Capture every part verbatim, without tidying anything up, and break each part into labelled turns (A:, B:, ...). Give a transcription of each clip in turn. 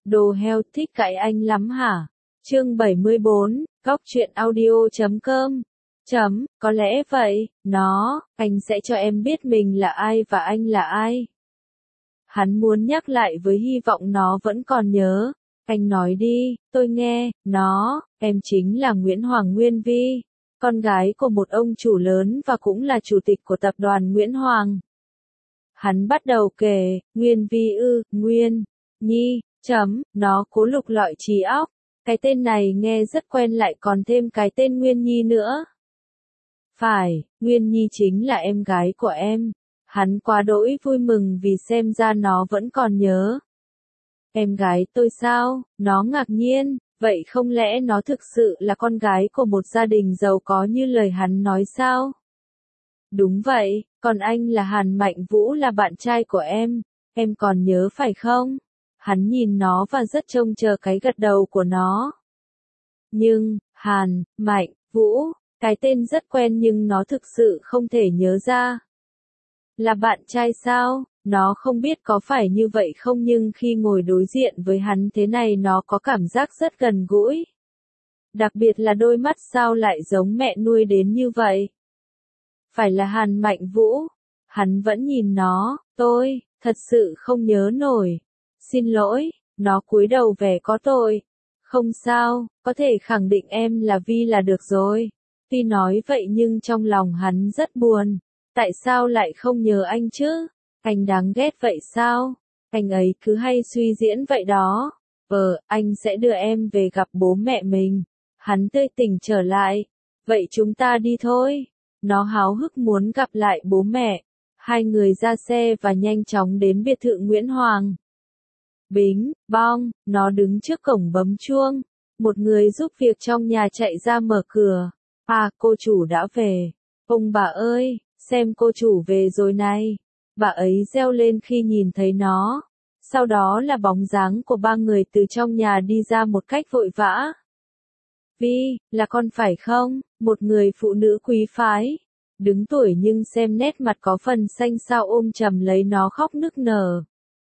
A: Đồ heo thích cãi anh lắm hả? Chương bảy mươi bốn, góc truyện audio chấm com. Chấm, có lẽ vậy, nó, anh sẽ cho em biết mình là ai và anh là ai. Hắn muốn nhắc lại với hy vọng nó vẫn còn nhớ. Anh nói đi, tôi nghe, nó, em chính là Nguyễn Hoàng Nguyên Vi, con gái của một ông chủ lớn và cũng là chủ tịch của tập đoàn Nguyễn Hoàng. Hắn bắt đầu kể, Nguyên Vi ư, Nguyên, Nhi, chấm, nó cố lục lọi trí óc. Cái tên này nghe rất quen lại còn thêm cái tên Nguyên Nhi nữa. Phải, Nguyên Nhi chính là em gái của em. Hắn quá đỗi vui mừng vì xem ra nó vẫn còn nhớ. Em gái tôi sao? Nó ngạc nhiên, vậy không lẽ nó thực sự là con gái của một gia đình giàu có như lời hắn nói sao? Đúng vậy, còn anh là Hàn Mạnh Vũ là bạn trai của em, em còn nhớ phải không? Hắn nhìn nó và rất trông chờ cái gật đầu của nó. Nhưng, Hàn, Mạnh, Vũ, cái tên rất quen nhưng nó thực sự không thể nhớ ra. Là bạn trai sao? Nó không biết có phải như vậy không nhưng khi ngồi đối diện với hắn thế này nó có cảm giác rất gần gũi. Đặc biệt là đôi mắt sao lại giống mẹ nuôi đến như vậy. Phải là Hàn Mạnh Vũ. Hắn vẫn nhìn nó, tôi, thật sự không nhớ nổi. Xin lỗi, nó cúi đầu vẻ có tội. Không sao, có thể khẳng định em là Vi là được rồi. Tuy nói vậy nhưng trong lòng hắn rất buồn. Tại sao lại không nhớ anh chứ? Anh đáng ghét vậy sao? Anh ấy cứ hay suy diễn vậy đó. Ờ, anh sẽ đưa em về gặp bố mẹ mình. Hắn tươi tỉnh trở lại. Vậy chúng ta đi thôi. Nó háo hức muốn gặp lại bố mẹ. Hai người ra xe và nhanh chóng đến biệt thự Nguyễn Hoàng. Bính, bong, nó đứng trước cổng bấm chuông. Một người giúp việc trong nhà chạy ra mở cửa. À, cô chủ đã về. Ông bà ơi, xem cô chủ về rồi này. Bà ấy reo lên khi nhìn thấy nó. Sau đó là bóng dáng của ba người từ trong nhà đi ra một cách vội vã. Vi, là con phải không? Một người phụ nữ quý phái. Đứng tuổi nhưng xem nét mặt có phần xanh xao ôm chầm lấy nó khóc nức nở.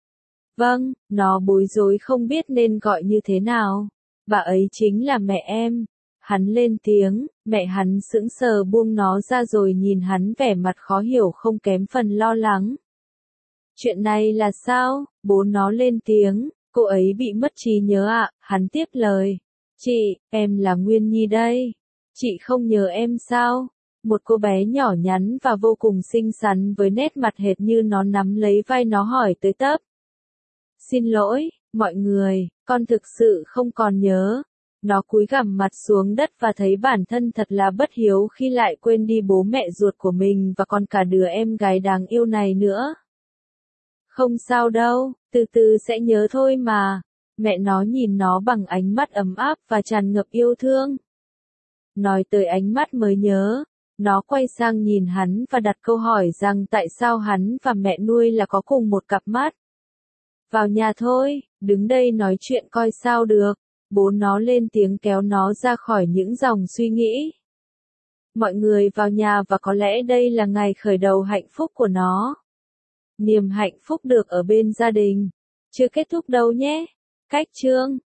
A: Vâng, nó bối rối không biết nên gọi như thế nào. Bà ấy chính là mẹ em. Hắn lên tiếng, mẹ hắn sững sờ buông nó ra rồi nhìn hắn vẻ mặt khó hiểu không kém phần lo lắng. Chuyện này là sao? Bố nó lên tiếng, cô ấy bị mất trí nhớ ạ, à? Hắn tiếp lời. Chị, em là Nguyên Nhi đây. Chị không nhớ em sao? Một cô bé nhỏ nhắn và vô cùng xinh xắn với nét mặt hệt như nó nắm lấy vai nó hỏi tới tấp. Xin lỗi, mọi người, con thực sự không còn nhớ. Nó cúi gằm mặt xuống đất và thấy bản thân thật là bất hiếu khi lại quên đi bố mẹ ruột của mình và còn cả đứa em gái đáng yêu này nữa. Không sao đâu, từ từ sẽ nhớ thôi mà. Mẹ nó nhìn nó bằng ánh mắt ấm áp và tràn ngập yêu thương. Nói tới ánh mắt mới nhớ, nó quay sang nhìn hắn và đặt câu hỏi rằng tại sao hắn và mẹ nuôi là có cùng một cặp mắt. Vào nhà thôi, đứng đây nói chuyện coi sao được. Bố nó lên tiếng kéo nó ra khỏi những dòng suy nghĩ. Mọi người vào nhà và có lẽ đây là ngày khởi đầu hạnh phúc của nó. Niềm hạnh phúc được ở bên gia đình. Chưa kết thúc đâu nhé. Cách chương